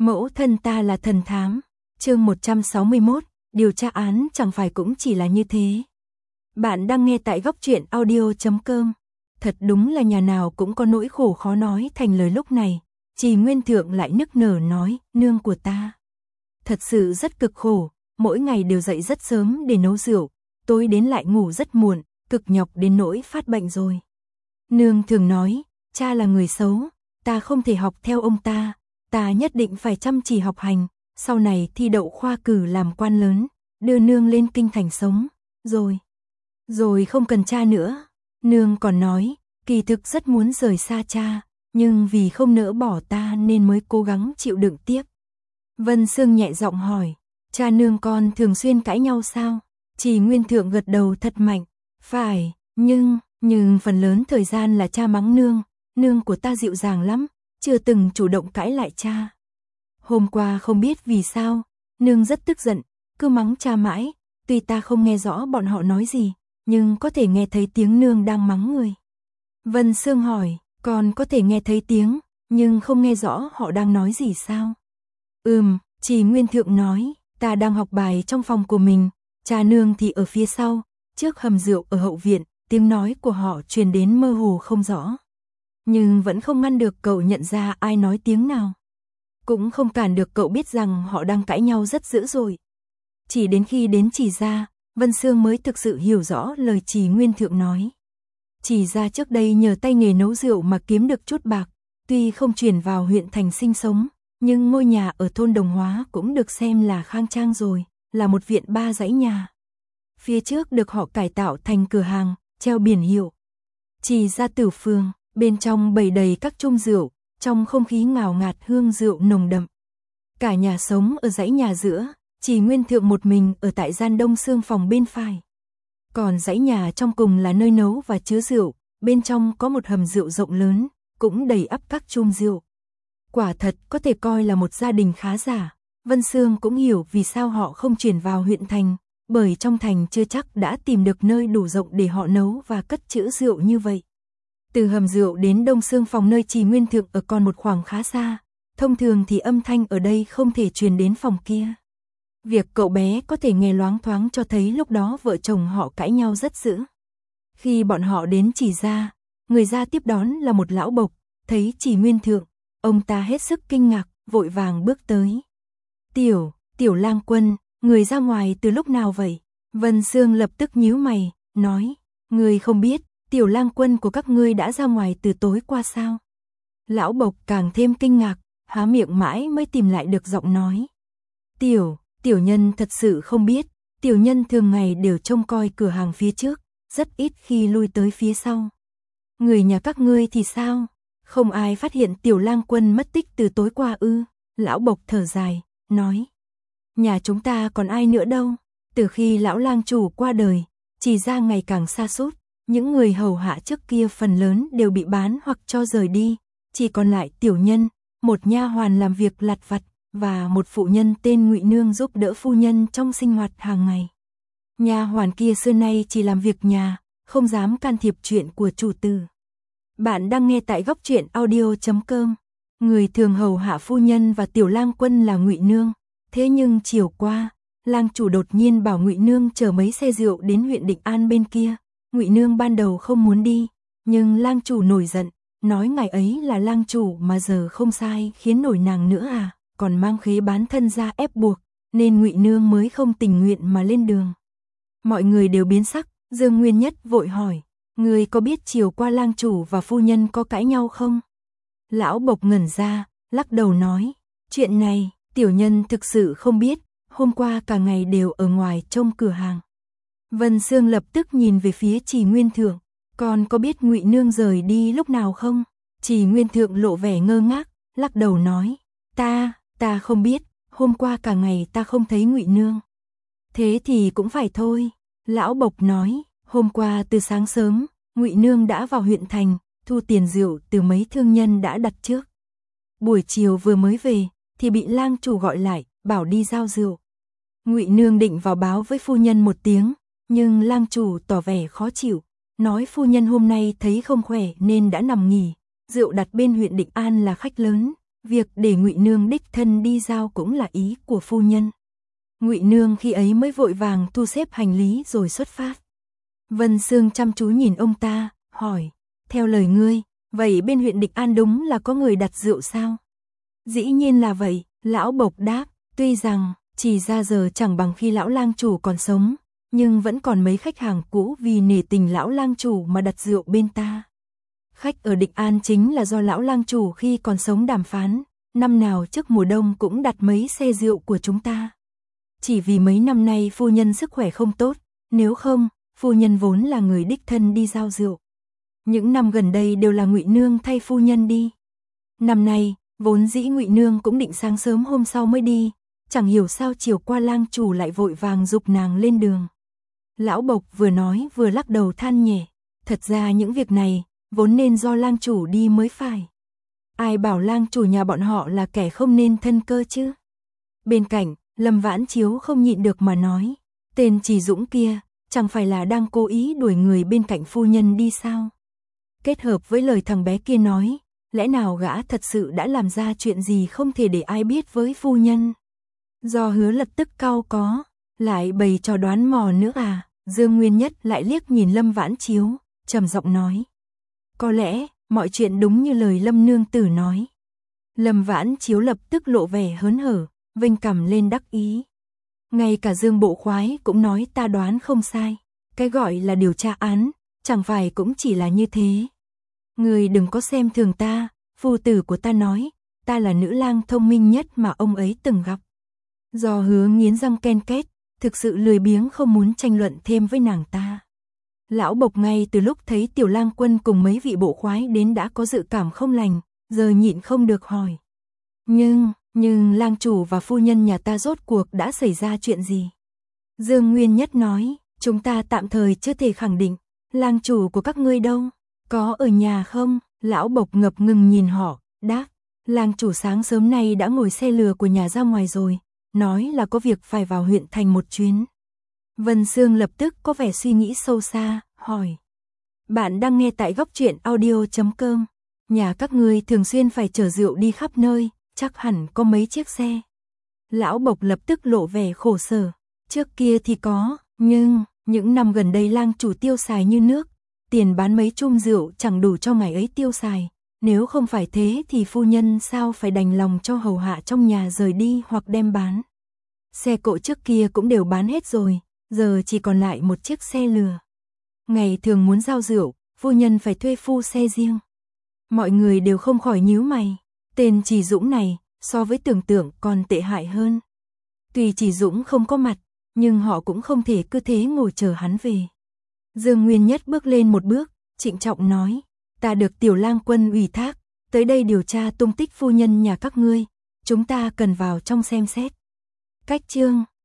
Mẫu thân ta là thần thám. Chương 161, điều tra án chẳng phải cũng chỉ là như thế. Bạn đang nghe tại góc truyện audio.com. Thật đúng là nhà nào cũng có nỗi khổ khó nói thành lời lúc này. Trì Nguyên Thượng lại nức nở nói, nương của ta thật sự rất cực khổ, mỗi ngày đều dậy rất sớm để nấu rượu, tối đến lại ngủ rất muộn, cực nhọc đến nỗi phát bệnh rồi. Nương thường nói, cha là người xấu, ta không thể học theo ông ta nhất định phải chăm chỉ học hành, sau này thi đậu khoa cử làm quan lớn, đưa nương lên kinh thành sống, rồi không cần cha nữa. Nương còn nói, kỳ thực rất muốn rời xa cha, nhưng vì không nỡ bỏ ta nên mới cố gắng chịu đựng tiếp. Vân Sương nhẹ giọng hỏi, cha nương con thường xuyên cãi nhau sao? Trì Nguyên Thượng gật đầu thật mạnh, phải, nhưng phần lớn thời gian là cha mắng nương của ta dịu dàng lắm, chưa từng chủ động cãi lại cha. Hôm qua không biết vì sao, nương rất tức giận, cứ mắng cha mãi, tuy ta không nghe rõ bọn họ nói gì, nhưng có thể nghe thấy tiếng nương đang mắng người. Vân Sương hỏi, con có thể nghe thấy tiếng, nhưng không nghe rõ họ đang nói gì sao? Trì Nguyên Thượng nói, ta đang học bài trong phòng của mình, cha nương thì ở phía sau, trước hầm rượu ở hậu viện, tiếng nói của họ truyền đến mơ hồ không rõ. Nhưng vẫn không ngăn được cậu nhận ra ai nói tiếng nào. Cũng không cản được cậu biết rằng họ đang cãi nhau rất dữ dội. Chỉ đến khi đến Trì gia, Vân Sương mới thực sự hiểu rõ lời Trì Nguyên Thượng nói. Trì gia trước đây nhờ tay nghề nấu rượu mà kiếm được chút bạc, tuy không chuyển vào huyện thành sinh sống, nhưng ngôi nhà ở thôn Đồng Hóa cũng được xem là khang trang rồi, là một viện 3 dãy nhà. Phía trước được họ cải tạo thành cửa hàng, treo biển hiệu Trì gia Tử Phường, bên trong bày đầy các chung rượu, trong không khí ngào ngạt hương rượu nồng đậm. Cả nhà sống ở dãy nhà giữa, Trì Nguyên Thượng một mình ở tại gian đông xương phòng bên phải. Còn dãy nhà trong cùng là nơi nấu và chứa rượu, bên trong có một hầm rượu rộng lớn, cũng đầy ắp các chung rượu. Quả thật có thể coi là một gia đình khá giả. Vân Sương cũng hiểu vì sao họ không chuyển vào huyện thành, bởi trong thành chưa chắc đã tìm được nơi đủ rộng để họ nấu và cất trữ rượu như vậy. Từ hầm rượu đến đông xương phòng nơi Trì Nguyên Thượng ở còn một khoảng khá xa, thông thường thì âm thanh ở đây không thể truyền đến phòng kia. Việc cậu bé có thể nghe loáng thoáng cho thấy lúc đó vợ chồng họ cãi nhau rất dữ. Khi bọn họ đến Trì gia, người ra tiếp đón là một lão bộc, thấy Trì Nguyên Thượng, ông ta hết sức kinh ngạc, vội vàng bước tới. Tiểu Lang Quân, người ra ngoài từ lúc nào vậy? Vân Sương lập tức nhíu mày, nói, người không biết, Tiểu Lang Quân của các ngươi đã ra ngoài từ tối qua sao? Lão bộc càng thêm kinh ngạc, há miệng mãi mới tìm lại được giọng nói. Tiểu nhân thật sự không biết, tiểu nhân thường ngày đều trông coi cửa hàng phía trước, rất ít khi lui tới phía sau. Người nhà các ngươi thì sao? Không ai phát hiện Tiểu Lang Quân mất tích từ tối qua ư? Lão bộc thở dài, nói. Nhà chúng ta còn ai nữa đâu, từ khi lão lang chủ qua đời, Trì gia ngày càng sa sút, những người hầu hạ trước kia phần lớn đều bị bán hoặc cho rời đi, chỉ còn lại tiểu nhân, một nha hoàn làm việc lặt vặt, và một phụ nhân tên Ngụy Nương giúp đỡ phu nhân trong sinh hoạt hàng ngày. Nha hoàn kia xưa nay chỉ làm việc nhà, không dám can thiệp chuyện của chủ tử. Bạn đang nghe tại góc truyện audio.com. Người thường hầu hạ phu nhân và Tiểu Lang Quân là Ngụy Nương. Thế nhưng chiều qua, lang chủ đột nhiên bảo Ngụy Nương chở mấy xe rượu đến huyện Định An bên kia. Ngụy Nương ban đầu không muốn đi, nhưng lang chủ nổi giận, nói ngày ấy là lang chủ mà giờ không sai khiến nổi nàng nữa à, còn mang khế bán thân ra ép buộc, nên Ngụy Nương mới không tình nguyện mà lên đường. Mọi người đều biến sắc, Dương Nguyên Nhất vội hỏi, người có biết chiều qua lang chủ và phu nhân có cãi nhau không? Lão bộc ngẩn ra, lắc đầu nói, chuyện này, tiểu nhân thực sự không biết, hôm qua cả ngày đều ở ngoài trông cửa hàng. Vân Sương lập tức nhìn về phía Trì Nguyên Thượng, con có biết Ngụy Nương rời đi lúc nào không? Trì Nguyên Thượng lộ vẻ ngơ ngác, lắc đầu nói, ta không biết, hôm qua cả ngày ta không thấy Ngụy Nương. Thế thì cũng phải thôi, lão bộc nói, hôm qua từ sáng sớm, Ngụy Nương đã vào huyện thành, thu tiền rượu từ mấy thương nhân đã đặt trước. Buổi chiều vừa mới về, thì bị lang chủ gọi lại, bảo đi giao rượu. Ngụy Nương định vào báo với phu nhân một tiếng, nhưng lang chủ tỏ vẻ khó chịu, nói phu nhân hôm nay thấy không khỏe nên đã nằm nghỉ, rượu đặt bên huyện Định An là khách lớn, Việc để Ngụy Nương đích thân đi giao cũng là ý của phu nhân. Ngụy Nương khi ấy mới vội vàng thu xếp hành lý rồi xuất phát. Vân Sương chăm chú nhìn ông ta, hỏi, theo lời ngươi, vậy bên huyện Địch An đúng là có người đặt rượu sao? Dĩ nhiên là vậy, lão Bộc đáp, tuy rằng chỉ ra giờ chẳng bằng khi lão lang chủ còn sống, nhưng vẫn còn mấy khách hàng cũ vì nể tình lão lang chủ mà đặt rượu bên ta. Khách ở Địch An chính là do lão lang chủ khi còn sống đàm phán, năm nào trước mùa đông cũng đặt mấy xe rượu của chúng ta. Chỉ vì mấy năm nay phu nhân sức khỏe không tốt, nếu không, phu nhân vốn là người đích thân đi giao rượu. Những năm gần đây đều là Ngụy Nương thay phu nhân đi. Năm nay, vốn dĩ Ngụy Nương cũng định sáng sớm hôm sau mới đi, chẳng hiểu sao chiều qua lang chủ lại vội vàng giục nàng lên đường. Lão Bộc vừa nói vừa lắc đầu than nhẹ, thật ra những việc này vốn nên do lang chủ đi mới phải. Ai bảo lang chủ nhà bọn họ là kẻ không nên thân cơ chứ? Bên cạnh, Lâm Vãn Chiếu không nhịn được mà nói, tên Trì Dũng kia, chẳng phải là đang cố ý đuổi người bên cạnh phu nhân đi sao? Kết hợp với lời thằng bé kia nói, lẽ nào gã thật sự đã làm ra chuyện gì không thể để ai biết với phu nhân? Do Hứa lập tức cau có, lại bày trò đoán mò nữa à? Dương Nguyên Nhất lại liếc nhìn Lâm Vãn Chiếu, trầm giọng nói, có lẽ mọi chuyện đúng như lời Lâm nương tử nói. Lâm Vãn Chiếu lập tức lộ vẻ hớn hở, vênh cằm lên đắc ý. Ngay cả Dương Bộ Khoái cũng nói ta đoán không sai. Cái gọi là điều tra án, chẳng phải cũng chỉ là như thế. Người đừng có xem thường ta, phu tử của ta nói, ta là nữ lang thông minh nhất mà ông ấy từng gặp. Do Hứa nghiến răng ken két, thực sự lười biếng không muốn tranh luận thêm với nàng ta. Lão Bộc ngay từ lúc thấy Tiểu Lang Quân cùng mấy vị bộ khoái đến đã có dự cảm không lành, giờ nhịn không được hỏi. Nhưng lang chủ và phu nhân nhà ta rốt cuộc đã xảy ra chuyện gì? Dương Nguyên Nhất nói, chúng ta tạm thời chưa thể khẳng định, lang chủ của các ngươi đâu? Có ở nhà không? Lão Bộc ngập ngừng nhìn họ, đáp, lang chủ sáng sớm nay đã ngồi xe lừa của nhà ra ngoài rồi, nói là có việc phải vào huyện thành một chuyến. Vân Sương lập tức có vẻ suy nghĩ sâu xa, hỏi. Bạn đang nghe tại Góc Truyện Audio.com. Nhà các ngươi thường xuyên phải chở rượu đi khắp nơi, chắc hẳn có mấy chiếc xe. Lão Bộc lập tức lộ vẻ khổ sở. Trước kia thì có, nhưng những năm gần đây lang chủ tiêu xài như nước. Tiền bán mấy chum rượu chẳng đủ cho ngày ấy tiêu xài. Nếu không phải thế thì phu nhân sao phải đành lòng cho hầu hạ trong nhà rời đi hoặc đem bán. Xe cộ trước kia cũng đều bán hết rồi, giờ chỉ còn lại một chiếc xe lừa. Ngày thường muốn giao rượu, phu nhân phải thuê phu xe riêng. Mọi người đều không khỏi nhíu mày. Tên Trì Dũng này, so với tưởng tượng còn tệ hại hơn. Tuy Trì Dũng không có mặt, nhưng họ cũng không thể cứ thế ngồi chờ hắn về. Dương Nguyên Nhất bước lên một bước, trịnh trọng nói, ta được Tiểu Lang Quân ủy thác, tới đây điều tra tung tích phu nhân nhà các ngươi, chúng ta cần vào trong xem xét. Cách chương